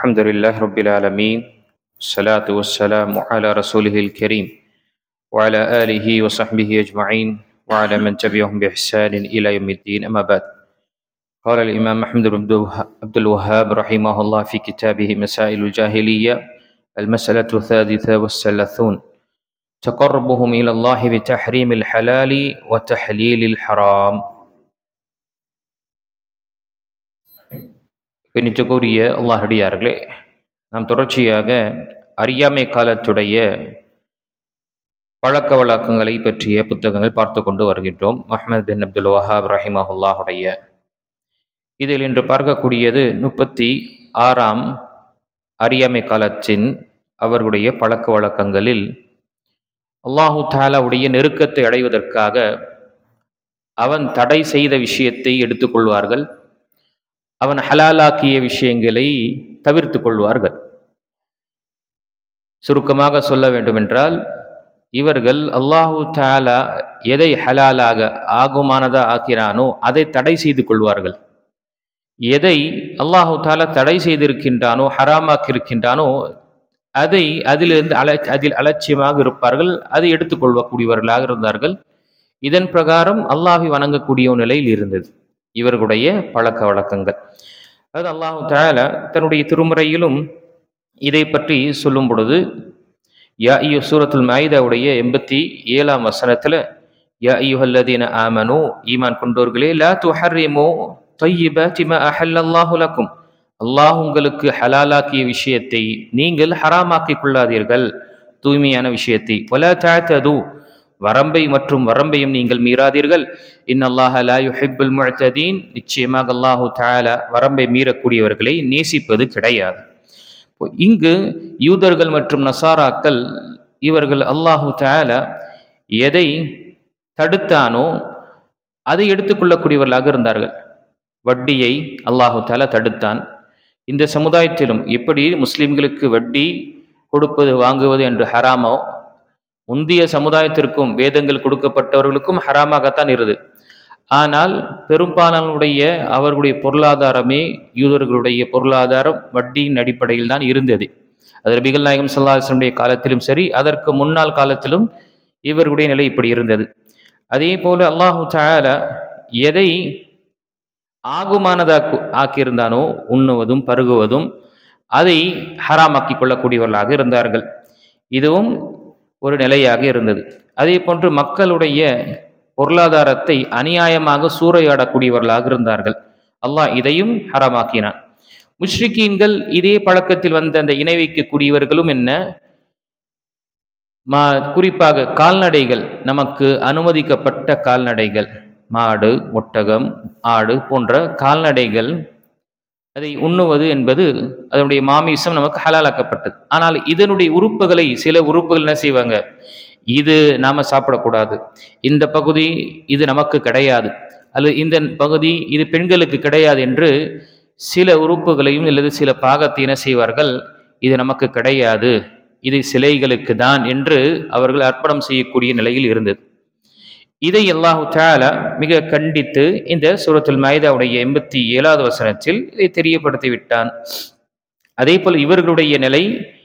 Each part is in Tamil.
الحمد لله رب العالمين الصلاة والسلام على رسوله الكريم وعلى آله وصحبه أجمعين وعلى من تبعهم بإحسان إلى يوم الدين أما بعد قال الإمام محمد بن عبد الوهاب رحمه الله في كتابه مسائل الجاهلية المسألة الثالثة والثلاثون تقربهم إلى الله بتحريم الحلال وتحليل الحرام. கண்ணியத்துக்குரிய அல்லாஹ்விடியார்களே, நாம் தொடர்ச்சியாக அறியாமை காலத்துடைய பழக்க வழக்கங்களை பற்றிய புத்தகங்கள் பார்த்து கொண்டு வருகின்றோம். முஹம்மது பின் அப்துல் வஹாப் ரஹிமஹுல்லாஹுடைய இதில் இன்று பார்க்கக்கூடியது 36ஆம் அறியாமை காலத்தின் அவர்களுடைய பழக்க வழக்கங்களில் அல்லாஹு தஆலாவுடைய நெருக்கத்தை அடைவதற்காக அவன் தடை செய்த விஷயத்தை எடுத்துக்கொள்வார்கள், அவன் ஹலாலாக்கிய விஷயங்களை தவிர்த்து கொள்வார்கள். சுருக்கமாக சொல்ல வேண்டுமென்றால், இவர்கள் அல்லாஹு தஆலா எதை ஹலாலாக ஆகுமானதா ஆக்கிறானோ அதை தடை செய்து கொள்வார்கள். எதை அல்லாஹு தஆலா தடை செய்திருக்கின்றானோ, ஹராமாக்கியிருக்கின்றானோ அதிலிருந்து அதில் அலட்சியமாக இருப்பார்கள், அதை எடுத்துக்கொள்ளக்கூடியவர்களாக இருந்தார்கள். இதன் பிரகாரம் அல்லாஹை வணங்கக்கூடிய நிலையில் இருந்தது இவர்களுடைய பழக்க வழக்கங்கள். அதாவது அல்லாஹு தஆலா தன்னுடைய திருமறையிலும் இதை பற்றி சொல்லும் பொழுது, சூரத்துல் மாயிதாவுடைய 87ஆம் வசனத்தில், யா அய்யுஹல்லதீன ஆமனூ, ஈமான் கொண்டோர்களே, லா துஹர்ரிமூ தய்யிபாத்தி மா அஹல்லல்லாஹு லக்கும், அல்லாஹ் உங்களுக்கு ஹலாலாக்கிய விஷயத்தை நீங்கள் ஹராமாக்கிக் கொள்ளாதீர்கள், தூய்மையான விஷயத்தை. வலா தஅதது, வரம்பையும் நீங்கள் மீறாதீர்கள். இன்னல்லாஹ லா யுஹிப்புல் முஅ்ததீன், நிச்சயமாக அல்லாஹு தஆலா வரம்பை மீறக்கூடியவர்களை நேசிப்பது கிடையாது. இங்கு யூதர்கள் மற்றும் நசாராக்கள் இவர்கள் அல்லாஹு தஆலா எதை தடுத்தானோ அதை எடுத்துக்கொள்ளக்கூடியவர்களாக இருந்தார்கள். வட்டியை அல்லாஹு தஆலா தடுத்தான். இந்த சமுதாயத்திலும் எப்படி முஸ்லிம்களுக்கு வட்டி கொடுப்பது வாங்குவது என்று ஹராமோ, முந்தைய சமுதாயத்திற்கும் வேதங்கள் கொடுக்கப்பட்டவர்களுக்கும் ஹராமாகத்தான் இருந்தது. ஆனால் பெரும்பாலானுடைய அவர்களுடைய பொருளாதாரமே, யூதர்களுடைய பொருளாதாரம் வட்டியின் அடிப்படையில் தான் இருந்தது. அது நபிகள் நாயகம் ஸல்லல்லாஹு அலைஹி வஸல்லம் காலத்திலும் சரி, அதற்கு முன்னாள் காலத்திலும் இவர்களுடைய நிலை இப்படி இருந்தது. அதே போல அல்லாஹு தஆலா எதை ஆகுமானதாக ஆக்கியிருந்தானோ, உண்ணுவதும் பருகுவதும், அதை ஹராமாக்கி கொள்ளக்கூடியவர்களாக இருந்தார்கள். இதுவும் ஒரு நிலையாக இருந்தது. அதே போன்று மக்களுடைய பொருளாதாரத்தை அநியாயமாக சூறையாடக்கூடியவர்களாக இருந்தார்கள். அல்லாஹ் இதையும் ஹராமாக்கினான். முஷ்ரிக்கீன்கள் இதே பழக்கத்தில் வந்த அந்த இணை வைக்கக்கூடியவர்களும் என்ன, குறிப்பாக கால்நடைகள், நமக்கு அனுமதிக்கப்பட்ட கால்நடைகள், மாடு, ஒட்டகம், ஆடு போன்ற கால்நடைகள், அதை உண்ணுவது என்பது அதனுடைய மாமிசம் நமக்கு ஹலாலாக்கப்பட்டது. ஆனால் இதனுடைய உறுப்புகளை, சில உறுப்புகள் என்ன செய்வாங்க, இது நாம சாப்பிடக்கூடாது, இந்த பகுதி இது நமக்கு கிடையாது, அல்லது இந்த பகுதி இது பெண்களுக்கு கிடையாது என்று சில உறுப்புகளையும் அல்லது சில பாகத்தை என்ன செய்வார்கள், இது நமக்கு கிடையாது, இது சிலைகளுக்கு தான் என்று அவர்கள் அர்ப்பணம் செய்யக்கூடிய நிலையில் இருந்தது. இதை அல்லாஹு தஆலா மிக கண்டித்து இந்த சூரத்துல் மாயிதாவுடைய 87வது வசனத்தில் இதை தெரியப்படுத்தி விட்டான். அதே போல் இவர்களுடைய நிலை,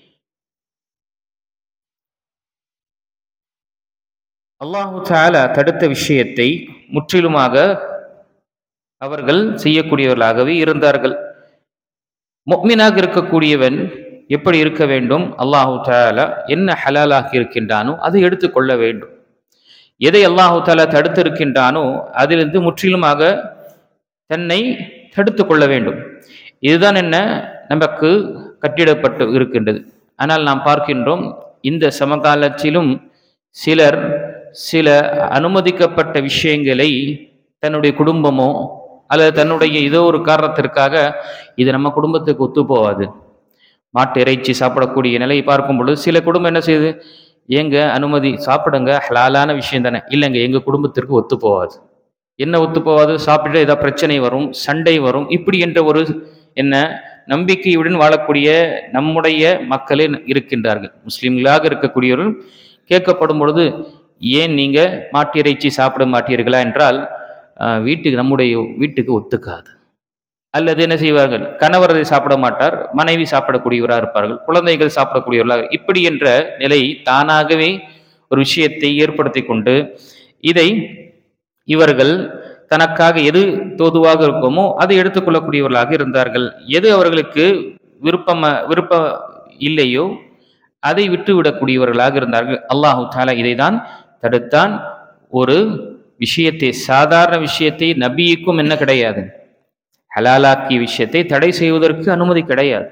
அல்லாஹு தஆலா தடுத்த விஷயத்தை முற்றிலுமாக அவர்கள் செய்யக்கூடியவர்களாகவே இருந்தார்கள். முஃமினாக இருக்கக்கூடியவன் எப்படி இருக்க வேண்டும், அல்லாஹு தஆலா என்ன ஹலாலாக்கி இருக்கின்றானோ அதை எடுத்துக்கொள்ள வேண்டும். எதை அல்லாஹு தஆலா தடுத்திருக்கின்றானோ அதிலிருந்து முற்றிலுமாக தன்னை தடுத்து கொள்ள வேண்டும். இதுதான் என்ன நமக்கு கட்டிடப்பட்டு இருக்கின்றது. ஆனால் நாம் பார்க்கின்றோம், இந்த சமகாலத்திலும் சிலர் சில அனுமதிக்கப்பட்ட விஷயங்களை தன்னுடைய குடும்பமோ அல்லது தன்னுடைய ஏதோ ஒரு காரணத்திற்காக இது நம்ம குடும்பத்துக்கு ஒத்து போவாது, மாட்டு இறைச்சி சாப்பிடக்கூடிய நிலையை பார்க்கும் பொழுது சில குடும்பம் என்ன செய்யுது, ஏங்க அனுமதி சாப்பிடுங்க, ஹலாலான விஷயம் தானே, இல்லைங்க எங்கள் குடும்பத்திற்கு ஒத்து போவாது. என்ன ஒத்து போவாது, சாப்பிட்டு ஏதாவது பிரச்சனை வரும், சண்டை வரும், இப்படி என்ற ஒரு என்ன நம்பிக்கையுடன் வாழக்கூடிய நம்முடைய மக்களே இருக்கின்றார்கள். முஸ்லிம்களாக இருக்கக்கூடியவர்கள் கேட்கப்படும் பொழுது, ஏன் நீங்க மாட்டு இறைச்சி சாப்பிட மாட்டீர்களா என்றால், நம்முடைய வீட்டுக்கு ஒத்துக்காது, அல்லது என்ன செய்வார்கள், கணவர் அதை சாப்பிட மாட்டார், மனைவி சாப்பிடக்கூடியவராக இருப்பார்கள், குழந்தைகள் சாப்பிடக்கூடியவர்களாக, இப்படி என்ற நிலை தானாகவே ஒரு விஷயத்தை ஏற்படுத்தி கொண்டு இதை இவர்கள் தனக்காக எது தோதுவாக இருக்குமோ அதை எடுத்துக்கொள்ளக்கூடியவர்களாக இருந்தார்கள். எது அவர்களுக்கு விருப்ப இல்லையோ அதை விட்டுவிடக்கூடியவர்களாக இருந்தார்கள். அல்லாஹு தஆலா இதைதான் தடுத்தான். ஒரு விஷயத்தை, சாதாரண விஷயத்தை நபிக்கும் என்ன கிடையாது, ஹலாலாக்கிய விஷயத்தை தடை செய்வதற்கு அனுமதி கிடையாது.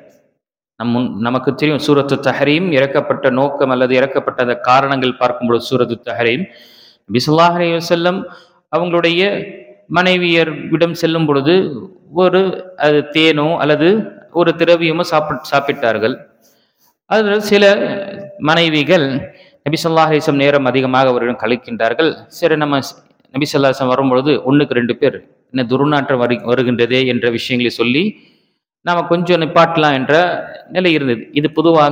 நமக்கு தெரியும், சூரத்து தஹரீம் இறக்கப்பட்ட நோக்கம் அல்லது இறக்கப்பட்ட அந்த காரணங்கள் பார்க்கும்போது, சூரத்து தஹரீம் நபி ஸல்லல்லாஹு அலைஹி வஸல்லம் அவங்களுடைய மனைவியரிடம் செல்லும் பொழுது ஒரு அது தேனோ அல்லது ஒரு திரவியமோ சாப்பிட்டார்கள். அதில் சில மனைவிகள் நபி ஸல்லல்லாஹு அலைஹி வஸல்லம் நேரம் அதிகமாக அவரிடம் கழிக்கின்றார்கள். சரி, நம்ம நபி ஸல்லல்லாஹு அலைஹி வஸல்லம் வரும்பொழுது 1க்கு 2 பேர் என்ன துர்நாற்றம் வருகின்றதே என்ற விஷயங்களை சொல்லி நாம் கொஞ்சம் நிப்பாட்டலாம் என்ற நிலை இருந்தது. இது பொதுவாக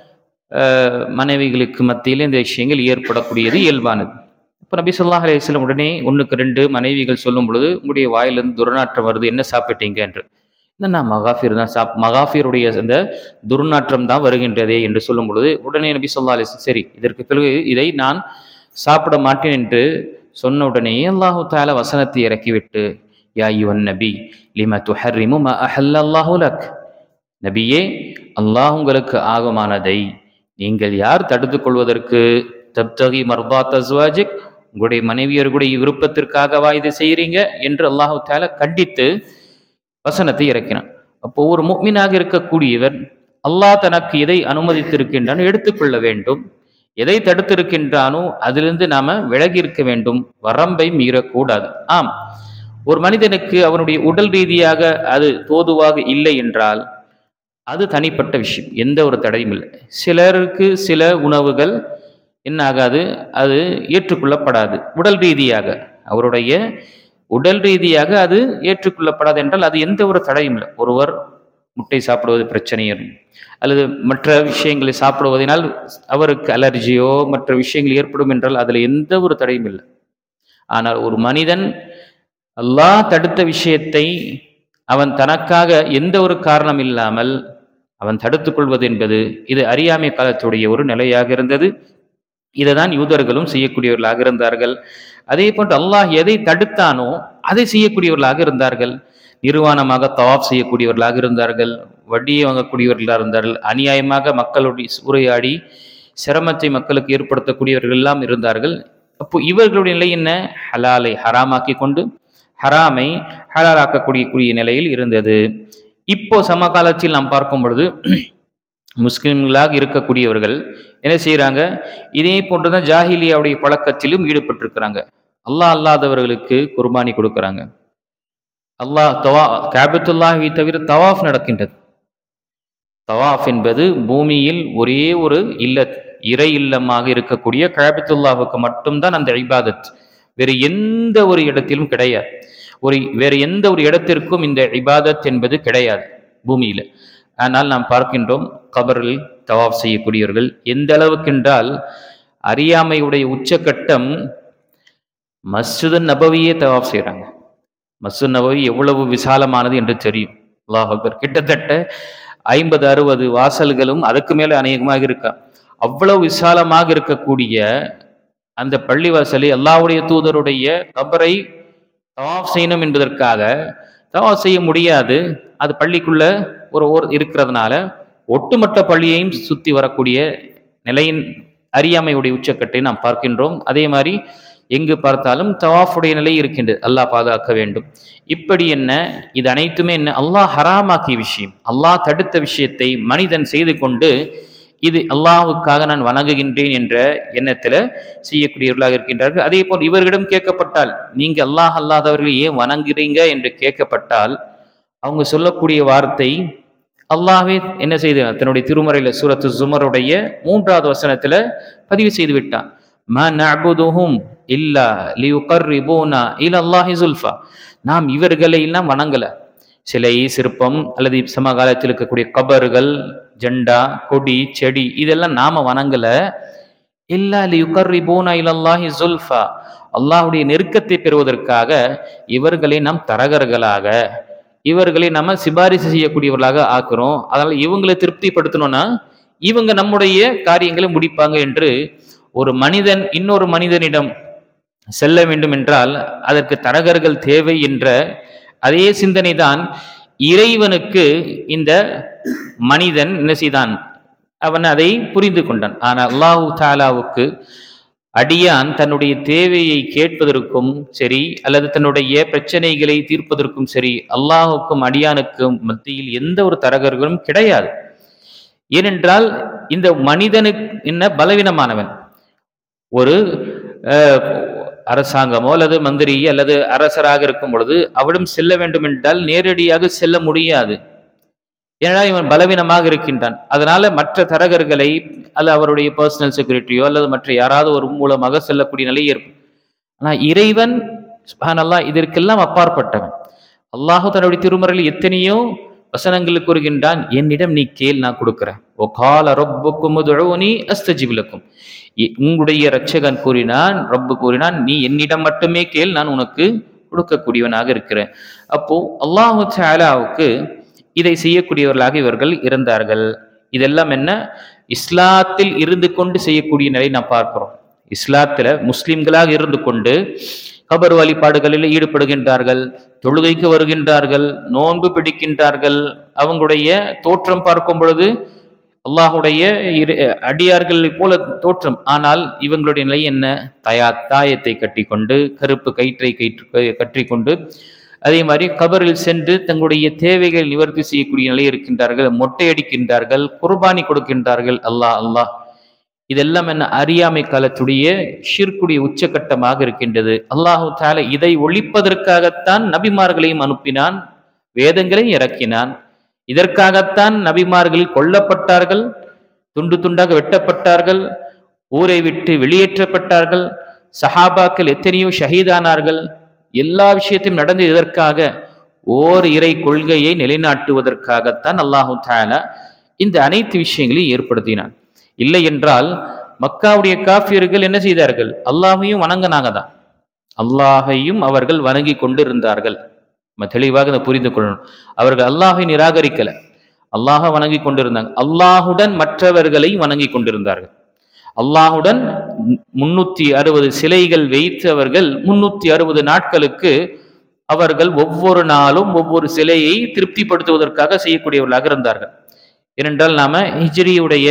மனைவிகளுக்கு மத்தியில் இந்த விஷயங்கள் ஏற்படக்கூடியது இயல்பானது. இப்போ நபி ஸல்லல்லாஹு அலைஹி வஸல்லம் உடனே 1க்கு 2 மனைவிகள் சொல்லும் பொழுது, உங்களுடைய வாயிலிருந்து துர்நாற்றம் வருது, என்ன சாப்பிட்டீங்க என்று. நான் மகாஃபிர் தான் மகாஃபிருடைய அந்த துர்நாற்றம் தான் வருகின்றதே என்று சொல்லும் பொழுது, உடனே நபி ஸல்லல்லாஹு அலைஹி வஸல்லம், சரி இதற்கு பிறகு இதை நான் சாப்பிட மாட்டேன் என்று சொன்ன உடனே அல்லாஹு தஆலா வசனத்தை இறக்கிவிட்டு, யா அய்யுஹன் நபி லிமா துஹர்ரிமு மா அஹல்லல்லாஹு லக், நபியே அல்லாஹ் உங்களுக்கு ஆகமானதை நீங்கள் யார் தடுத்துக் கொள்வதற்கு, தப்தகி மர்தாத் அஸ்வாஜிக், உங்களுடைய மனைவியர்களுடைய விருப்பத்திற்காகவா இதை செய்கிறீங்க என்று அல்லாஹு தஆலா கண்டித்து வசனத்தை இறக்கினான். அப்போ ஒரு முஃமினாக இருக்கக்கூடியவர் அல்லாஹ் தனக்கு எதை அனுமதித்திருக்கின்றானோ எடுத்துக்கொள்ள வேண்டும், எதை தடுத்திருக்கின்றானோ அதிலிருந்து நாம விலகி இருக்க வேண்டும், வரம்பை மீறக்கூடாது. ஆம், ஒரு மனிதனுக்கு அவனுடைய உடல் ரீதியாக அது தோதுவாக இல்லை என்றால் அது தனிப்பட்ட விஷயம், எந்த ஒரு தடையும் இல்லை. சிலருக்கு சில உணவுகள் என்ன ஆகாது, அது ஏற்றுக்கொள்ளப்படாது. உடல் ரீதியாக அவருடைய உடல் ரீதியாக அது ஏற்றுக்கொள்ளப்படாது என்றால் அது எந்த ஒரு தடையும் இல்லை. ஒருவர் முட்டை சாப்பிடுவது பிரச்சனை அல்லது மற்ற விஷயங்களை சாப்பிடுவதனால் அவருக்கு அலர்ஜியோ மற்ற விஷயங்கள் ஏற்படும் என்றால் அதில் எந்த ஒரு தடையும் இல்லை. ஆனால் ஒரு மனிதன் அல்லாஹ் தடுத்த விஷயத்தை அவன் தனக்காக எந்த ஒரு காரணம் இல்லாமல் அவன் தடுத்துக் கொள்வது என்பது இது அறியாமை காலத்துடைய ஒரு நிலையாக இருந்தது. இதைதான் யூதர்களும் செய்யக்கூடியவர்களாக இருந்தார்கள். அதே போன்று அல்லாஹ் எதை தடுத்தானோ அதை செய்யக்கூடியவர்களாக இருந்தார்கள். நிர்வாணமாக தவாப் செய்யக்கூடியவர்களாக இருந்தார்கள், வட்டியை வாங்கக்கூடியவர்களாக இருந்தார்கள், அநியாயமாக மக்களுடைய சூறையாடி சிரமத்தை மக்களுக்கு ஏற்படுத்தக்கூடியவர்கள் எல்லாம் இருந்தார்கள். அப்போ இவர்களுடைய நிலை என்ன, ஹலாலை ஹராமாக்கி கொண்டு ஹராமை ஹலாலாக்கக்கூடிய நிலையில் இருந்தது. இப்போ சமகாலத்தில் நாம் பார்க்கும் பொழுது முஸ்லிம்களாக இருக்கக்கூடியவர்கள் என்ன செய்யறாங்க, இதே போன்றுதான் ஜாஹிலியாவுடைய பழக்கத்திலும் ஈடுபட்டிருக்கிறாங்க. அல்லாஹ் அல்லாதவர்களுக்கு குர்பானி கொடுக்கறாங்க. காபத்துல்லாஹை தவிர தவாஃப் நடக்கின்றது. தவாஃப் என்பது பூமியில் ஒரே ஒரு இறை இல்லமாக இருக்கக்கூடிய காபத்துல்லாஹுக்கு மட்டும்தான் அந்த இபாதத், வேறு எந்த ஒரு இடத்திலும் கிடையாது. வேறு எந்த ஒரு இடத்திற்கும் இந்த இபாதத் என்பது கிடையாது பூமியில. ஆனால் நாம் பார்க்கின்றோம் கபரில் தவாஃப் செய்யக்கூடியவர்கள் எந்த அளவுக்கு என்றால், அறியாமையுடைய உச்சகட்டம் மஸ்ஜிது நபவியே தவாஃப் செய்யறாங்க. மஸ்ஜித் நபவி எவ்வளவு விசாலமானது என்று தெரியும். அல்லாஹ் அக்பர், கிட்டத்தட்ட 50-60 வாசல்களும் அதுக்கு மேல அநேகமாக இருக்கா. அவ்வளவு விசாலமாக இருக்கக்கூடிய அந்த பள்ளிவாசலை அல்லாஹ்வுடைய தூதருடைய கபரை தவாஃப் செய்யணும் என்பதற்காக தவாஃப் செய்ய முடியாது. அது பள்ளிக்குள்ள ஒரு இருக்கிறதுனால ஒட்டுமொத்த பள்ளியையும் சுத்தி வரக்கூடிய நிலையின் அறியாமையுடைய உச்சக்கட்டை நாம் பார்க்கின்றோம். அதே மாதிரி எங்கு பார்த்தாலும் தவாஃபுடைய நிலை இருக்கின்றது. அல்லாஹ் பாதுகாக்க வேண்டும். இப்படி என்ன, இது அனைத்துமே என்ன, அல்லாஹ் ஹராமாக்கிய விஷயம், அல்லாஹ் தடுத்த விஷயத்தை மனிதன் செய்து கொண்டு இது அல்லாஹுக்காக நான் வணங்குகின்றேன் என்ற எண்ணத்துல செய்யக்கூடியவர்களாக இருக்கின்றார்கள். அதே போல் இவர்களிடம் கேட்கப்பட்டால், நீங்க அல்லாஹ் அல்லாதவர்களை ஏன் வணங்குறீங்க என்று கேட்கப்பட்டால் அவங்க சொல்லக்கூடிய வார்த்தை, அல்லாஹ்வே என்ன செய்து தன்னுடைய திருமறையில சூரத்து ஜுமருடைய 3வது வசனத்துல பதிவு செய்து விட்டான். மா நஅபுதுஹும் இல்லா லியுகர்ரிபூனா இலல்லாஹி ஸுல்ஃபா, நாம் இவர்களை எல்லாம் வணங்கல, சிலை சிற்பம் அல்லது சமகாலத்தில் இருக்கக்கூடிய கபர்கள், ஜெண்டா, கொடி, செடி இதெல்லாம் நாம வணங்கல. இல்லா லியுகர்ரிபூனா இலல்லாஹி ஸுல்ஃபா, அல்லாஹ்வுடைய நெருக்கத்தை பெறுவதற்காக இவர்களை நாம் தரகர்களாக, இவர்களை நம்ம சிபாரிசு செய்யக்கூடியவர்களாக ஆக்குறோம். அதனால இவங்களை திருப்திப்படுத்தணும்னா இவங்க நம்முடைய காரியங்களை முடிப்பாங்க என்று ஒரு மனிதன் இன்னொரு மனிதனிடம் செல்ல வேண்டும் என்றால் அதற்கு தரகர்கள் தேவை என்ற அதே சிந்தனை தான் இறைவனுக்கு இந்த மனிதன் என்ன செய்தான், அவன் அதை புரிந்து கொண்டான். ஆனால் அல்லாஹு தாலாவுக்கு அடியான் தன்னுடைய தேவையை கேட்பதற்கும் சரி அல்லது தன்னுடைய பிரச்சனைகளை தீர்ப்பதற்கும் சரி அல்லாஹுக்கும் அடியானுக்கும் மத்தியில் எந்த ஒரு தரகர்களும் கிடையாது. ஏனென்றால் இந்த மனிதனுக்கு என்ன பலவீனமானவன். ஒரு அரசாங்கமோ அல்லது மந்திரி அல்லது அரசராக இருக்கும் பொழுது அவரிடம் செல்ல வேண்டும் என்றால் நேரடியாக செல்ல முடியாது. ஏனென்றால் இவன் பலவீனமாக இருக்கின்றான். அதனால மற்ற தரகர்களை அல்லது அவருடைய பர்சனல் செக்யூரிட்டியோ அல்லது மற்ற யாராவது ஒரு மூலமாக செல்லக்கூடிய நிலை ஏற்படும். ஆனால் இறைவன் சுப்ஹானல்லாஹ் இதற்கெல்லாம் அப்பாற்பட்டவன். அல்லாஹ் தன்னுடைய திருமறையில் எத்தனையோ வசனங்கள் கூறுகின்றான், என்னிடம் நீ கேள், நான் கொடுக்கிறேன். ஓ கால ரப்புக்கும் உதுஊனி அஸ்தஜிப் லக்கும். உங்களுடைய இரட்சகன் கூறினான், ரப்பு கூறினான், நீ என்னிடம் மட்டுமே கேள், நான் உனக்கு கொடுக்கக்கூடியவனாக இருக்கிறேன். அப்போ அல்லாஹு தஆலாவுக்கு இதை செய்யக்கூடியவர்களாக இவர்கள் இருந்தார்கள். இதெல்லாம் என்ன, இஸ்லாத்தில் இருந்து கொண்டு செய்யக்கூடிய நிலை நாம் பார்க்கிறோம். இஸ்லாத்துல முஸ்லிம்களாக இருந்து கொண்டு கபர் வழிபாடுகளில் ஈடுபடுகின்றார்கள், தொழுகைக்கு வருகின்றார்கள், நோன்பு பிடிக்கின்றார்கள். அவங்களுடைய தோற்றம் பார்க்கும் பொழுது அல்லாஹுடைய அடியார்களை போல தோற்றம். ஆனால் இவங்களுடைய நிலை என்ன, தாயத்தை கட்டி கொண்டு கருப்பு கயிற்றை கற்றிக்கொண்டு அதே மாதிரி கபரில் சென்று தங்களுடைய தேவைகளை நிவர்த்தி செய்யக்கூடிய நிலை இருக்கின்றார்கள், மொட்டையடிக்கின்றார்கள், குர்பானி கொடுக்கின்றார்கள். அல்லாஹ் அல்லாஹ் இதெல்லாம் என்ன, அறியாமை காலத்துடைய ஷிர்க்குடைய உச்சகட்டமாக இருக்கின்றது. அல்லாஹு தஆலா இதை ஒழிப்பதற்காகத்தான் நபிமார்களையும் அனுப்பினான், வேதங்களையும் இறக்கினான். இதற்காகத்தான் நபிமார்கள் கொல்லப்பட்டார்கள், துண்டு துண்டாக வெட்டப்பட்டார்கள், ஊரை விட்டு வெளியேற்றப்பட்டார்கள், சஹாபாக்கள் எத்தனையோ ஷஹீதானார்கள். எல்லா விஷயத்தையும் நடந்து இதற்காக, ஓர் இறை கொள்கையை நிலைநாட்டுவதற்காகத்தான் அல்லாஹு தஆலா இந்த அனைத்து விஷயங்களையும் ஏற்படுத்தினான். இல்லை என்றால் மக்காவுடைய காஃபியர்கள் என்ன செய்தார்கள், அல்லாஹையும் வணங்கினாங்க தான், அல்லாஹையும் அவர்கள் வணங்கி கொண்டு இருந்தார்கள். தெளிவாக அதை புரிந்து கொள்ளணும். அவர்கள் அல்லாஹை நிராகரிக்கல, அல்லாஹ வணங்கி கொண்டிருந்தாங்க. அல்லாஹுடன் மற்றவர்களை வணங்கி கொண்டிருந்தார்கள். அல்லாஹுடன் 360 சிலைகள் வைத்து அவர்கள் 360 நாட்களுக்கு அவர்கள் ஒவ்வொரு நாளும் ஒவ்வொரு சிலையை திருப்திப்படுத்துவதற்காக செய்யக்கூடியவர்களாக இருந்தார்கள். ஏனென்றால் நாம ஹிஜ்ரியுடைய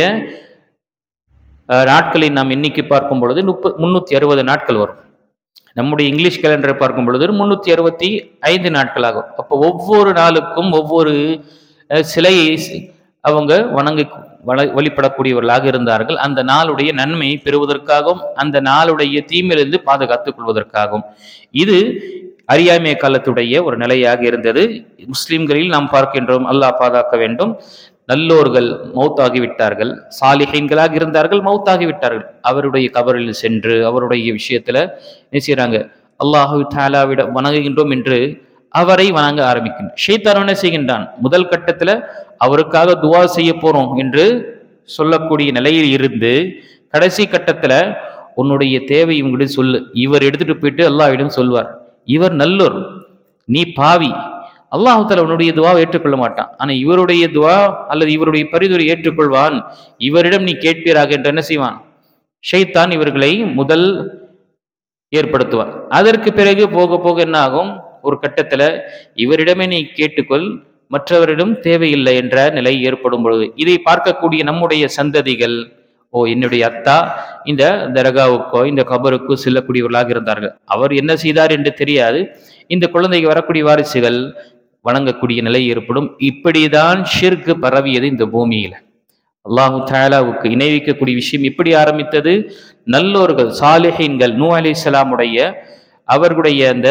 நாட்களை நாம் எண்ணிக்கை பார்க்கும் பொழுது 360 நாட்கள் வரும். நம்முடைய இங்கிலீஷ் கேலண்டரை பார்க்கும் பொழுது 365 நாட்கள் ஆகும். அப்போ ஒவ்வொரு நாளுக்கும் ஒவ்வொரு சிலையை அவங்க வழிபடக்கூடியவர்களாக இருந்தார்கள். அந்த நாளுடைய நன்மையை பெறுவதற்காகவும் அந்த நாளுடைய தீமையிலிருந்து பாதுகாத்துக் கொள்வதற்காகவும். இது அறியாமை காலத்துடைய ஒரு நிலையாக இருந்தது. முஸ்லிம்களில் நாம் பார்க்கின்றோம், அல்லாஹ் பாதுகாக்க வேண்டும், நல்லோர்கள் மௌத்தாகிவிட்டார்கள், சாலிஹீன்களாக இருந்தார்கள், மௌத்தாகிவிட்டார்கள். அவருடைய கபரில் சென்று அவருடைய விஷயத்துல என்ன செய்யறாங்க, அல்லாஹு தஆலாவிட வணங்குகின்றோம் என்று அவரை வணங்க ஆரம்பிக்கின்றான். ஷைத்தான் என்ன செய்கின்றான், முதல் கட்டத்துல அவருக்காக துவா செய்ய போறோம் என்று சொல்லக்கூடிய நிலையில் இருந்து கடைசி கட்டத்துல உன்னுடைய தேவை இவங்கிட்ட சொல்லு, இவர் எடுத்துட்டு போயிட்டு அல்லாஹ்விடம் சொல்வார், இவர் நல்லோர், நீ பாவி, அல்லாஹ் தஆலா உன்னுடைய துவாவை ஏற்றுக்கொள்ள மாட்டான். ஆனா இவருடைய துவா அல்லது இவருடைய பரிந்துரை ஏற்றுக்கொள்வான், இவரிடம் நீ கேட்பீராக என்று என்ன செய்வான், ஷைத்தான் இவர்களை முதல் ஏற்படுத்துவார். அதற்கு பிறகு போக போக என்ன ஆகும், ஒரு கட்டத்துல இவரிடமே நீ கேட்டுக்கொள், மற்றவரிடம் தேவையில்லை என்ற நிலை ஏற்படும் பொழுது இதை பார்க்கக்கூடிய நம்முடைய சந்ததிகள், ஓ என்னுடைய அத்தா இந்த தர்காவுக்கோ இந்த கபருக்கோ செல்லக்கூடியவர்களாக இருந்தார்கள், அவர் என்ன செய்தார் என்று தெரியாது, இந்த குழந்தைக்கு வரக்கூடிய வாரிசுகள் வணங்கக்கூடிய நிலை ஏற்படும். இப்படிதான் ஷிர்க் பரவியது இந்த பூமியில. அல்லாஹு தஆலாவுக்கு இணை வைக்கக்கூடிய விஷயம் இப்படி ஆரம்பித்தது. நல்லோர்கள் சாலிஹீன்கள், நூஹ் அலைஹிஸ்ஸலாமுடைய அவர்களுடைய அந்த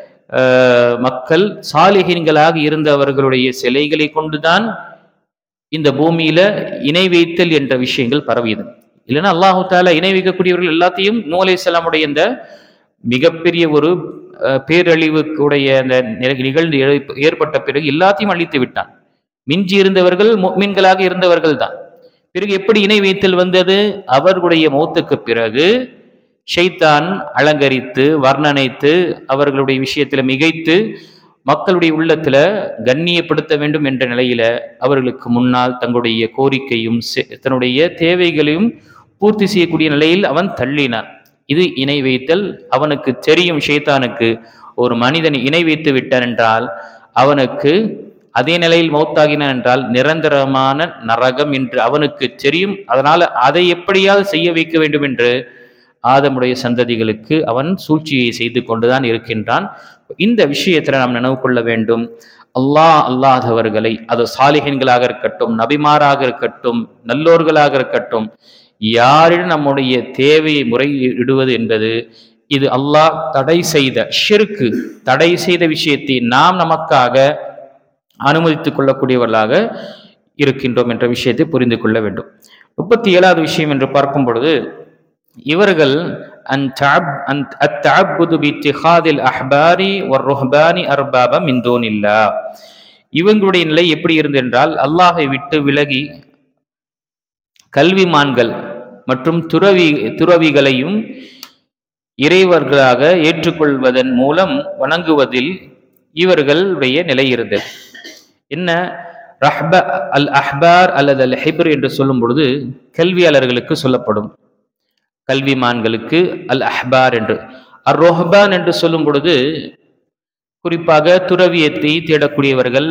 மக்கள் சாலிஹீன்களாக இருந்தவர்களுடைய சிலைகளை கொண்டுதான் இந்த பூமியில இணை வைத்தல் என்ற விஷயங்கள் பரவியது. இல்லைன்னா அல்லாஹு தஆலா இணை வைக்கக்கூடியவர்கள் எல்லாத்தையும் நூஹ் அலைஹிஸ்ஸலாமுடைய இந்த மிகப்பெரிய ஒரு பேரழிவுக்குடைய அந்த நிகழ்ந்து ஏற்பட்ட பிறகு எல்லாத்தையும் அழித்து விட்டான். மிஞ்சி இருந்தவர்கள் முஃமின்களாக இருந்தவர்கள் தான். பிறகு எப்படி இணை வைத்தல் வந்தது, அவர்களுடைய மௌத்துக்கு பிறகு ஷைத்தான் அலங்கரித்து வர்ணனைத்து அவர்களுடைய விஷயத்தில் மிகைத்து மக்களுடைய உள்ளத்துல கண்ணியப்படுத்த வேண்டும் என்ற நிலையில அவர்களுக்கு முன்னால் தங்களுடைய கோரிக்கையும் தன்னுடைய தேவைகளையும் பூர்த்தி செய்யக்கூடிய நிலையில் அவன் தள்ளினான். இது இணை வைத்தல். அவனுக்கு தெரியும், ஷைத்தானுக்கு, ஒரு மனிதன் இணை வைத்து விட்டான் என்றால் அவனுக்கு அதே நிலையில் மௌத்தாகினான் என்றால் நிரந்தரமான நரகம் என்று அவனுக்கு தெரியும். அதனால அதை எப்படியாவது செய்ய வைக்க வேண்டும் என்று ஆதமுடைய சந்ததிகளுக்கு அவன் சூழ்ச்சியை செய்து கொண்டுதான் இருக்கின்றான். இந்த விஷயத்துல நாம் நினைவு கொள்ள வேண்டும். அல்லாதவர்களை, அது சாலிஹீன்களாக இருக்கட்டும், நபிமாராக இருக்கட்டும், நல்லோர்களாக இருக்கட்டும், யாரிடம் நம்முடைய தேவையை முறையிடுவது என்பது இது அல்லாஹ் தடை செய்த ஷிர்க்கு, தடை செய்த விஷயத்தை நாம் நமக்காக அனுமதித்துக் கொள்ளக்கூடியவர்களாக இருக்கின்றோம் என்ற விஷயத்தை புரிந்து கொள்ள வேண்டும். 37வது விஷயம் என்று பார்க்கும் பொழுது, இவர்கள் இவங்களுடைய நிலை எப்படி இருந்தென்றால், அல்லாஹை விட்டு விலகி கல்விமான்கள் மற்றும் துறவிகளையும் இறைவர்களாக ஏற்றுக்கொள்வதன் மூலம் வணங்குவதில் இவர்களுடைய நிலை இருந்தது. என்ன அல் அஹ்பார் அல்லது அல் ஹிப்ர் என்று சொல்லும் பொழுது கல்வியாளர்களுக்கு சொல்லப்படும், கல்விமான்களுக்கு அல் அஹ்பார் என்று. அர் ரோஹ்பான் என்று சொல்லும் பொழுது குறிப்பாக துறவியத்தை தேடக்கூடியவர்கள்,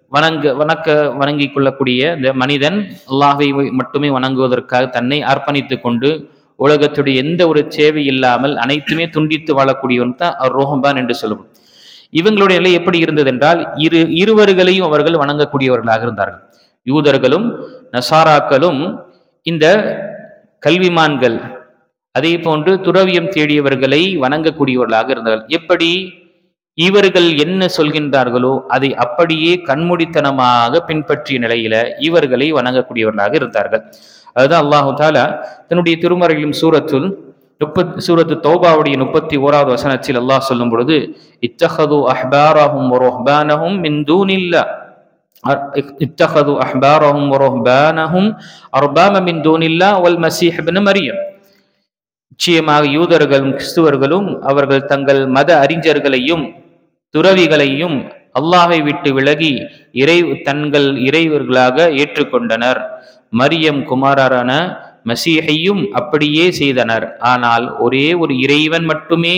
வணங்கிக் கொள்ளக்கூடிய இந்த மனிதன் அல்லாஹை மட்டுமே வணங்குவதற்காக தன்னை அர்ப்பணித்துக் கொண்டு உலகத்துடைய எந்த ஒரு சேவை இல்லாமல் அனைத்துமே துண்டித்து வாழக்கூடியவன் தான் அர் ரோஹ்பான் என்று சொல்லும். இவங்களுடைய நிலை எப்படி இருந்தது என்றால், இருவர்களையும் அவர்கள் வணங்கக்கூடியவர்களாக இருந்தார்கள். யூதர்களும் நசாராக்களும் இந்த கல்விமான்கள் அதே போன்று துறவியம் தேடியவர்களை வணங்கக்கூடியவர்களாக இருந்தார்கள். எப்படி? இவர்கள் என்ன சொல்கின்றார்களோ அதை அப்படியே கண்மூடித்தனமாக பின்பற்றிய நிலையில இவர்களை வணங்கக்கூடியவர்களாக இருந்தார்கள். அதுதான் அல்லாஹு தாலா தன்னுடைய திருமறையிலும் சூரத்து தௌபாவுடைய 31வது வசனத்தில் அல்லாஹ் சொல்லும் பொழுது, இத்தஹது அஹ்பாரஹும் வ ருஹ்பானஹும் மின் தூனில்லாஹ், இத்தஹது அஹ்பாரஹும் வ ருஹ்பானஹும் அர்பாப மின் தூனில்லாஹ் வல் மஸீஹ் இப்னு மரியம். நிச்சயமாக யூதர்களும் கிறிஸ்துவர்களும் அவர்கள் தங்கள் மத அறிஞர்களையும் துறவிகளையும் அல்லாஹை விட்டு விலகி தங்கள் இறைவர்களாக ஏற்றுக்கொண்டனர். மரியம் குமாரரான மசீஹையும் அப்படியே செய்தனர். ஆனால் ஒரே ஒரு இறைவன் மட்டுமே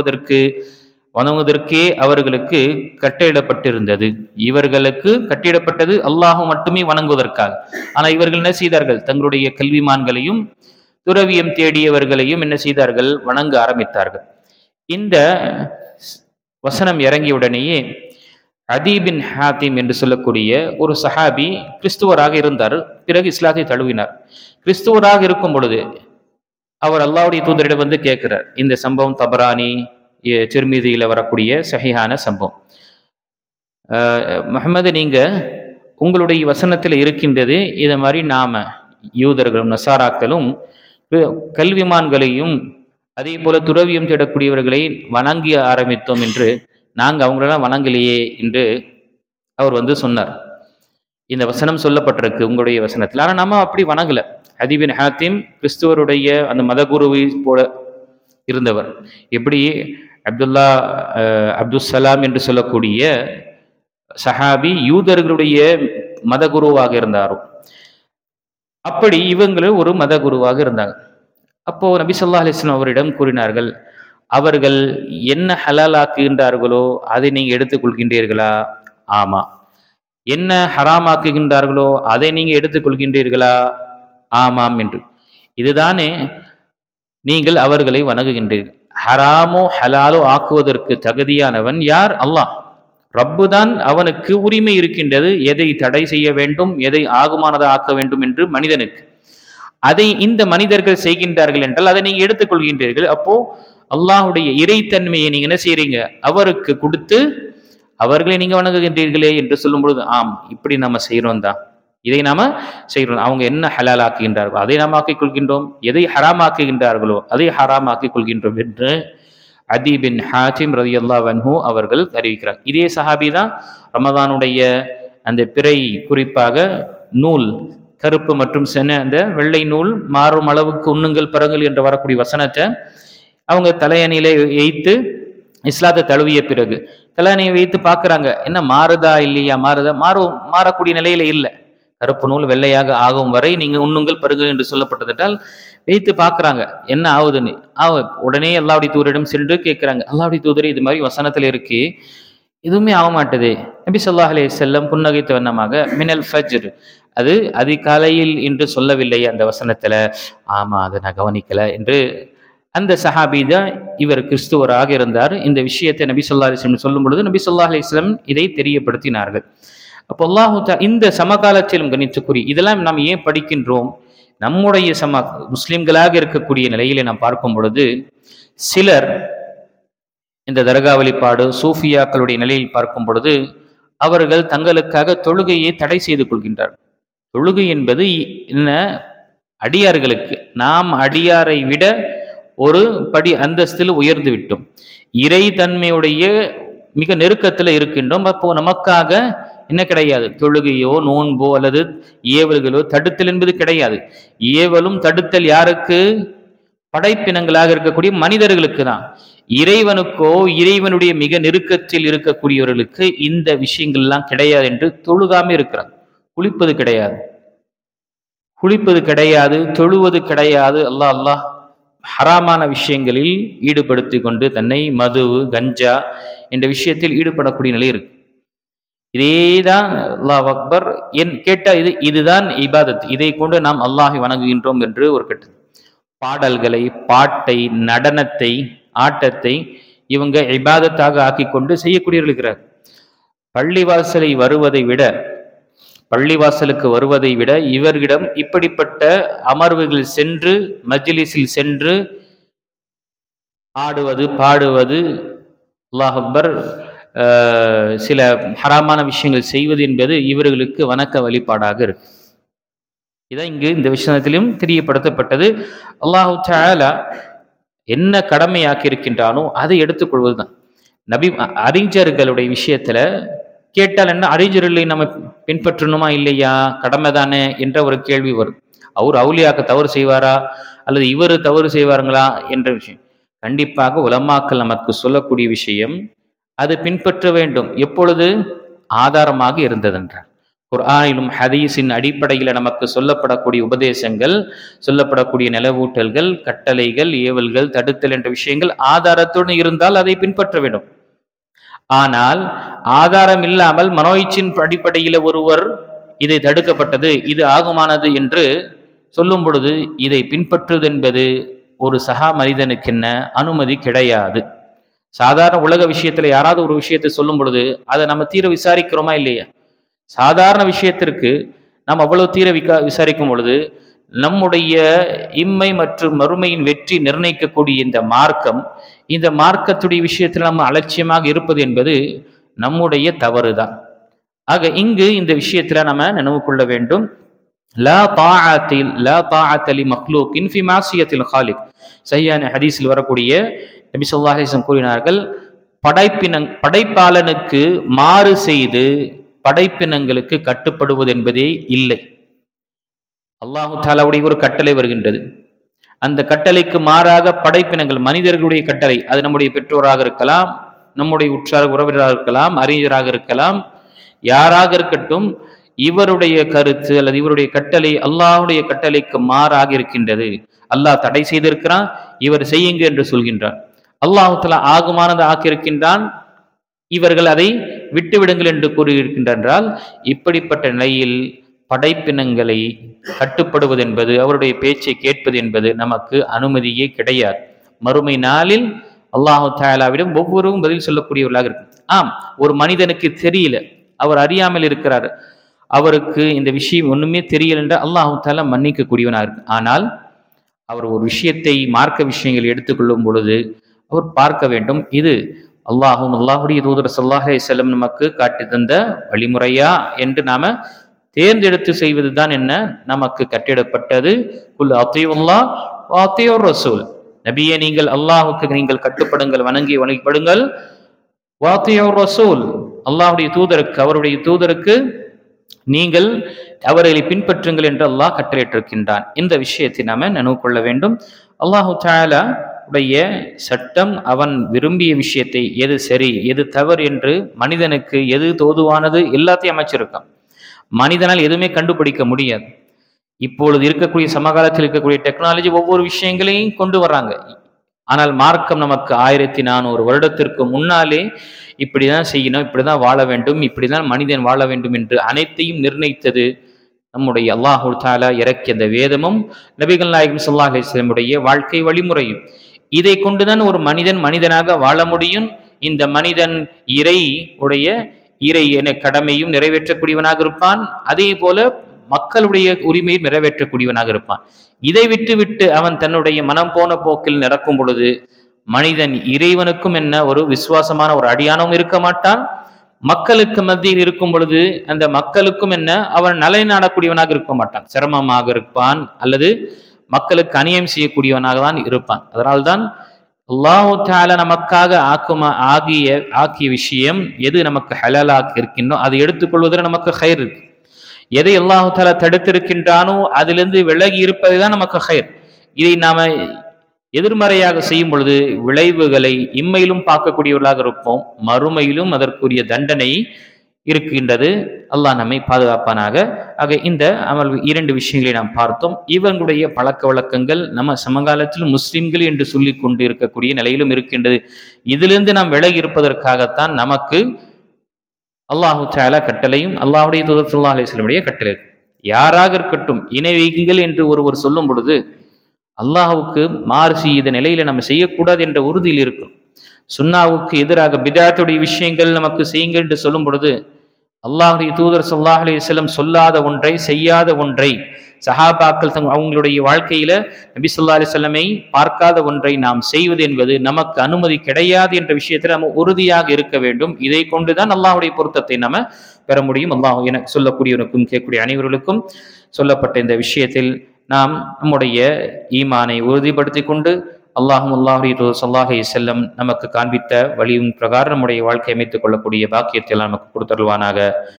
வணங்குவதற்கே அவர்களுக்கு கட்டளையிடப்பட்டிருந்தது. இவர்களுக்கு கட்டிடப்பட்டது அல்லாஹ் மட்டுமே வணங்குவதற்காக. ஆனால் இவர்கள் என்ன செய்தார்கள்? தங்களுடைய கல்விமான்களையும் துறவியம் தேடியவர்களையும் என்ன செய்தார்கள்? வணங்க ஆரம்பித்தார்கள். இந்த வசனம் இறங்கியவுடனேயே அதி பின் ஹாத்திம் என்று சொல்லக்கூடிய ஒரு சஹாபி கிறிஸ்துவராக இருந்தார். பிறகு இஸ்லாத்தை தழுவினார். கிறிஸ்துவராக இருக்கும் பொழுது அவர் அல்லாஹ்வுடைய தூதரிடம் வந்து கேட்கிறார். இந்த சம்பவம் தபரானி திருமீதியில வரக்கூடிய சஹீஹான சம்பவம். முஹம்மது, நீங்க உங்களுடைய வசனத்தில் இருக்கின்றது, இதை மாதிரி நாம யூதர்களும் நசாராக்களும் கல்விமான்களையும் அதே போல துறவியம் தேடக்கூடியவர்களை வணங்கி ஆரம்பித்தோம் என்று, நாங்கள் அவங்களெல்லாம் வணங்கலையே என்று அவர் வந்து சொன்னார். இந்த வசனம் சொல்லப்பட்டிருக்கு உங்களுடைய வசனத்தில், ஆனால் நம்ம அப்படி வணங்கல. அதி பின் ஹாத்திம் கிறிஸ்துவருடைய அந்த மதகுருவை போல இருந்தவர். எப்படி அப்துல் என்று சொல்லக்கூடிய சஹாபி யூதர்களுடைய மதகுருவாக இருந்தாரோ, அப்படி இவங்களும் ஒரு மதகுருவாக இருந்தாங்க. அப்போ நபி ஸல்லல்லாஹு அலைஹி வஸல்லம் அவரிடம் கூறினார்கள், அவர்கள் என்ன ஹலாலாக்குகின்றார்களோ அதை நீங்க எடுத்துக்கொள்கின்றீர்களா? ஆமா. என்ன ஹராமாக்குகின்றார்களோ அதை நீங்க எடுத்துக்கொள்கின்றீர்களா? ஆமாம் என்று. இதுதானே நீங்கள் அவர்களை வணங்குகின்றீர்கள். ஹராமோ ஹலாலோ ஆக்குவதற்கு தகுதியானவன் யார்? அல்லாஹ். ரப்பு தான், அவனுக்கு உரிமை இருக்கின்றது எதை தடை செய்ய வேண்டும், எதை ஆகுமானதை ஆக்க வேண்டும் என்று மனிதனுக்கு. அதை இந்த மனிதர்கள் செய்கின்றார்கள் என்றால் அதை நீங்க எடுத்துக்கொள்கின்றீர்கள். அப்போ அல்லாஹுடைய இறைத்தன்மையை நீங்க என்ன செய்றீங்க? அவருக்கு கொடுத்து அவர்களை நீங்க வணங்குகின்றீர்களே என்று சொல்லும் பொழுது, ஆம், இப்படி நம்ம செய்யறோம் தான், இதை நாம செய்கிறோம். அவங்க என்ன ஹலால் ஆக்குகின்றார்களோ அதை நாம் ஆக்கிக் கொள்கின்றோம், எதை ஹராமாக்குகின்றார்களோ அதை ஹராமாக்கிக் கொள்கின்றோம் என்று அதி பின் ஹாத்திம் ரலியல்லாஹு அன்ஹு அவர்கள் அறிவிக்கிறார். இதே சஹாபி தான் ரமதானுடைய அந்த பிறை, குறிப்பாக நூல், கருப்பு மற்றும் அந்த வெள்ளை நூல் மாறும் அளவுக்கு உண்ணுங்கள் பரங்கள் என்று வரக்கூடிய வசனத்தை அவங்க தலையணியிலே வைத்து இஸ்லாத்தை தழுவிய பிறகு தலானியை வைத்து பார்க்கறாங்க, என்ன மாறுதா இல்லையா, மாறக்கூடிய நிலையில இல்லை. கருப்பு நூல் வெள்ளையாக ஆகும் வரை நீங்க உண்ணுங்கள் பருகுங்கள் என்று சொல்லப்பட்டதால் வைத்து பார்க்கறாங்க என்ன ஆகுதுன்னு. உடனே அல்லாஹ்வுடைய தூதரிடம் சென்று கேட்கிறாங்க, அல்லாஹ்வுடைய தூதரே, இது மாதிரி வசனத்துல இருக்கு, எதுவுமே ஆக மாட்டுது. நபி ஸல்லல்லாஹு அலைஹி வஸல்லம் புன்னகைத்த வண்ணமாக, மினல் ஃபஜ்ர், அது அதிகாலையில் என்று சொல்லவில்லையே அந்த வசனத்துல. ஆமா, அதை நான் கவனிக்கல என்று. அந்த சஹாபி தான், இவர் கிறிஸ்துவராக இருந்தார். இந்த விஷயத்தை நபி ஸல்லல்லாஹு அலைஹி வஸல்லம் சொல்லும் பொழுது நபி ஸல்லல்லாஹு அலைஹி வஸல்லம் இதை தெரியப்படுத்தினார்கள். அப்போ அல்லாஹு இந்த சமகாலத்திலும் கணித்துக்குறி இதெல்லாம் நாம் ஏன் படிக்கின்றோம்? நம்முடைய முஸ்லிம்களாக இருக்கக்கூடிய நிலையிலே நாம் பார்க்கும் பொழுது சிலர் இந்த தர்கா வழிபாடு சூஃபியாக்களுடைய நிலையில் பார்க்கும் பொழுது அவர்கள் தங்களுக்காக தொழுகையை தடை செய்து கொள்கின்றார். தொழுகை என்பது என்ன, அடியார்களுக்கு. நாம் அடியாரை விட ஒரு படி அந்தஸ்தில் உயர்ந்து விட்டோம், இறை தன்மையுடைய மிக நெருக்கத்தில் இருக்கின்றோம். அப்போ நமக்காக என்ன கிடையாது, தொழுகையோ நோன்போ அல்லது ஏவல்களோ தடுத்தல் என்பது கிடையாது. ஏவலும் தடுத்தல் யாருக்கு? படைப்பினங்களாக இருக்கக்கூடிய மனிதர்களுக்கு தான். இறைவனுக்கோ இறைவனுடைய மிக நெருக்கத்தில் இருக்கக்கூடியவர்களுக்கு இந்த விஷயங்கள் எல்லாம் கிடையாது என்று தொழுகாம இருக்கிறார். குளிப்பது கிடையாது, தொழுவது கிடையாது. அல்லாஹ் ஹராமான விஷயங்களில் ஈடுபடுத்தி கொண்டு தன்னை மது, கஞ்சா என்ற விஷயத்தில் ஈடுபடக்கூடிய நிலை இருக்கு. இதேதான் அல்லாஹ் அக்பர் கேட்டா இதுதான் இபாதத், இதை கொண்டு நாம் அல்லாஹை வணங்குகின்றோம் என்று ஒரு கட்டு. பாடல்களை, பாட்டை, நடனத்தை, ஆட்டத்தை இவங்க இபாதத்தாக ஆக்கி கொண்டு செய்யக்கூடியவர்கள் இருக்கிறார். பள்ளிவாசலுக்கு வருவதை விட இவர்களிடம் இப்படிப்பட்ட அமர்வுகள் சென்று, மஜ்லிஸில் சென்று ஆடுவது, பாடுவது, அல்லாஹ் அக்பர், சில ஹராமான விஷயங்கள் செய்வது என்பது இவர்களுக்கு வணக்க வழிபாடாக இருக்கு. இதான் இங்கு இந்த விஷயத்திலும் தெரியப்படுத்தப்பட்டது. அல்லாஹு தஆலா என்ன கடமையாக்கி இருக்கின்றானோ அதை எடுத்துக்கொள்வதுதான். அறிஞர்களுடைய விஷயத்துல கேட்டால் என்ன, அறிஞர்களை நம்ம பின்பற்றணுமா இல்லையா, கடமை தானே என்ற ஒரு கேள்வி வரும். அவர் அவுலியாக்க தவறு செய்வாரா அல்லது இவர் தவறு செய்வாருங்களா என்ற விஷயம். கண்டிப்பாக உலமாக்கள் நமக்கு சொல்லக்கூடிய விஷயம் அது பின்பற்ற வேண்டும். எப்பொழுது? ஆதாரமாக இருந்ததென்றார். குர்ஆனிலும் ஹதீஸின் அடிப்படையில் நமக்கு சொல்லப்படக்கூடிய உபதேசங்கள், சொல்லப்படக்கூடிய நிலவூட்டல்கள், கட்டளைகள், ஏவல்கள், தடுத்தல் என்ற விஷயங்கள் ஆதாரத்துடன் இருந்தால் அதை பின்பற்ற வேண்டும். ஆனால் ஆதாரம் இல்லாமல் மனோயிச்சின் அடிப்படையில் ஒருவர் இதை தடுக்கப்பட்டது, இது ஆகுமானது என்று சொல்லும் பொழுது இதை பின்பற்றுவது என்பது ஒரு சகா மனிதனுக்கு என்ன அனுமதி கிடையாது. சாதாரண உலக விஷயத்துல யாராவது ஒரு விஷயத்தை சொல்லும் பொழுது அதை நம்ம தீர விசாரிக்கிறோமா இல்லையா? சாதாரண விஷயத்திற்கு நாம் அவ்வளவு தீர விசாரிக்கும் பொழுது நம்முடைய இம்மை மற்றும் மறுமையின் வெற்றி நிர்ணயிக்கக்கூடிய இந்த மார்க்கத்துடைய விஷயத்தில் நம்ம அலட்சியமாக இருப்பது என்பது நம்முடைய தவறுதான். ஆக இங்கு இந்த விஷயத்துல நம்ம நினைவு கொள்ள வேண்டும். லா தாஅத்த லி மக்லூக்கின் ஃபி மாசியத்தில் காலிக். சஹீஹான ஹதீஸில் வரக்கூடிய நபி ஸல்லல்லாஹு அலைஹி வஸல்லம் கூறினார்கள், படைப்பாளனுக்கு மாறு செய்து படைப்பினங்களுக்கு கட்டுப்படுவது என்பதே இல்லை. அல்லாஹு தஆலாவுடைய ஒரு கட்டளை வருகின்றது, அந்த கட்டளைக்கு மாறாக படைப்பினங்கள், மனிதர்களுடைய கட்டளை, அது நம்முடைய பெற்றோராக இருக்கலாம், நம்முடைய உற்றார் உறவினராக இருக்கலாம், அறிஞராக இருக்கலாம், யாராக இருக்கட்டும், இவருடைய கருத்து அல்லது இவருடைய கட்டளை அல்லாஹுடைய கட்டளைக்கு மாறாக இருக்கின்றது. அல்லாஹ் தடை செய்திருக்கிறான், இவர் செய்யுங்க என்று சொல்கின்றான். அல்லாஹு தஆலா ஆகுமானது ஆக்கியிருக்கின்றான், இவர்கள் அதை விட்டுவிடுங்கள் என்று கூறியிருக்கின்றால், இப்படிப்பட்ட நிலையில் படைப்பினங்களை கட்டுப்படுவது என்பது, அவருடைய பேச்சை கேட்பது என்பது நமக்கு அனுமதியே கிடையாது. மறுமை நாளில் அல்லாஹு தஆலாவிடம் ஒவ்வொருவரும் பதில் சொல்லக்கூடியவர்களாக இருக்கு. ஒரு மனிதனுக்கு தெரியல, அவர் அறியாமல் இருக்கிறார், அவருக்கு இந்த விஷயம் ஒண்ணுமே தெரியல என்றால் அல்லாஹு தஆலா மன்னிக்க கூடியவனாக இருக்கு. ஆனால் அவர் ஒரு விஷயத்தை, மார்க்க விஷயங்கள் எடுத்துக்கொள்ளும் பொழுது அவர் பார்க்க வேண்டும், இது அல்லாஹுடைய தூதர் ஸல்லல்லாஹு அலைஹி வஸல்லம் நமக்கு காட்டி தந்த வழிமுறையா என்று நாம தேர்ந்தெடுத்து செய்வதுதான் என்ன நமக்கு கட்டிடப்பட்டது. குல் அத்தீஉல்லாஹ் வ அத்தீஉர் ரசூல். நபியே, நீங்கள் அல்லாஹ்வுக்கு நீங்கள் கட்டுப்படுங்கள், வணங்கப்படுங்கள். வ அத்தீஉர் ரசூல், அல்லாஹ்வுடைய தூதருக்கு, அவருடைய தூதருக்கு நீங்கள் அவர்களை பின்பற்றுங்கள் என்று அல்லாஹ் கட்டளையிட்டிருக்கின்றான். இந்த விஷயத்தை நாம நினைவு கொள்ள வேண்டும். அல்லாஹு தஆலா உடைய சட்டம் அவன் விரும்பிய விஷயத்தை எது சரி எது தவறு என்று மனிதனுக்கு எது தோதுவானது எல்லாத்தையும் அமைச்சிருக்கான். மனிதனால் எதுவுமே கண்டுபிடிக்க முடியாது. இப்பொழுது இருக்கக்கூடிய சமகாலத்தில் இருக்கக்கூடிய டெக்னாலஜி ஒவ்வொரு விஷயங்களையும் கொண்டு வர்றாங்க. ஆனால் மார்க்கம் நமக்கு 1400 வருடத்திற்கு முன்னாலே இப்படிதான் செய்யணும், இப்படிதான் வாழ வேண்டும், இப்படிதான் மனிதன் வாழ வேண்டும் என்று அனைத்தையும் நிர்ணயித்தது நம்முடைய அல்லாஹு தஆலா இறக்கிய அந்த வேதமும் நபிகள் நாயகம் ஸல்லல்லாஹு அலைஹி வஸல்லம் உடைய வாழ்க்கை வழிமுறையும். இதை கொண்டுதான் ஒரு மனிதன் மனிதனாக வாழ முடியும். இந்த மனிதன் இறை என கடமையும் நிறைவேற்றக்கூடியவனாக இருப்பான். அதே போல மக்களுடைய உரிமையை நிறைவேற்றக்கூடியவனாக இருப்பான். இதை விட்டு அவன் தன்னுடைய மனம் போன போக்கில் நடக்கும் பொழுது மனிதன் இறைவனுக்கும் என்ன ஒரு விசுவாசமான ஒரு அடியானவும் இருக்க மாட்டான். மக்களுக்கு மத்தியில் இருக்கும் பொழுது அந்த மக்களுக்கும் என்ன அவன் நலன் நாடக்கூடியவனாக இருக்க மாட்டான். சிரமமாக இருப்பான் அல்லது மக்களுக்கு அநியாயம் செய்யக்கூடியவனாக தான் இருப்பான். அதனால்தான் அல்லாஹு தஆலா நமக்காக ஆக்கிய விஷயம் எது நமக்கு ஹலாலாக இருக்கின்றோ அதை எடுத்துக்கொள்வதில் நமக்கு ஹைர் இருக்கு. எதை அல்லாஹு தஆலா தடுத்திருக்கின்றானோ அதிலிருந்து விலகி இருப்பதுதான் நமக்கு ஹைர். இதை நாம எதிர்மறையாக செய்யும் பொழுது விளைவுகளை இம்மையிலும் பார்க்கக்கூடியவர்களாக இருப்போம், மறுமையிலும் அதற்குரிய தண்டனை இருக்கின்றது. அல்லாஹ் நம்மை பாதுகாப்பானாக. ஆக இந்த அமல் 2 விஷயங்களை நாம் பார்த்தோம். இவங்களுடைய பழக்க வழக்கங்கள் நம்ம சமகாலத்தில் முஸ்லிம்கள் என்று சொல்லிக் கொண்டு இருக்கக்கூடிய நிலையிலும் இருக்கின்றது. இதிலிருந்து நாம் விலகி இருப்பதற்காகத்தான் நமக்கு அல்லாஹு தஆலா கட்டளையும் அல்லாஹ்வுடைய தூதர் ஸல்லல்லாஹு அலைஹி வஸல்லம் கட்டளை. யாராக இருக்கட்டும் இணை வைக்குங்கள் என்று ஒருவர் சொல்லும் பொழுது அல்லாஹுக்கு மாறு செய்த நிலையில நம்ம செய்யக்கூடாது என்ற உறுதியில் இருக்கும். சுன்னாவுக்கு எதிராக பிதாத்துடைய விஷயங்கள் நமக்கு செய்யுங்கள் என்று சொல்லும் பொழுது அல்லாஹ்வுடைய தூதர் ஸல்லல்லாஹு அலைஹி வஸல்லம் சொல்லாத ஒன்றை செய்யாத ஒன்றை சஹாபாக்கள் அவங்களுடைய வாழ்க்கையில நபி ஸல்லல்லாஹு அலைஹி வஸல்லமை பார்க்காத ஒன்றை நாம் செய்வது என்பது நமக்கு அனுமதி கிடையாது என்ற விஷயத்தில் நம்ம உறுதியாக இருக்க வேண்டும். இதை கொண்டுதான் அல்லாஹ்வுடைய பொருத்தத்தை நம்ம பெற முடியும். அல்லாஹ் என சொல்லக்கூடியவனுக்கும் கேட்கக்கூடிய அனைவர்களுக்கும் சொல்லப்பட்ட இந்த விஷயத்தில் நாம் நம்முடைய ஈமானை உறுதிப்படுத்தி கொண்டு அல்லாஹ்வுடைய தூதர் ஸல்லல்லாஹு அலைஹி வஸல்லம் நமக்கு காண்பித்த வழியின் பிரகாரம் நம்முடைய வாழ்க்கை அமைத்துக் கொள்ளக்கூடிய பாக்கியத்தை நமக்கு கொடுத்தருள்வானாக.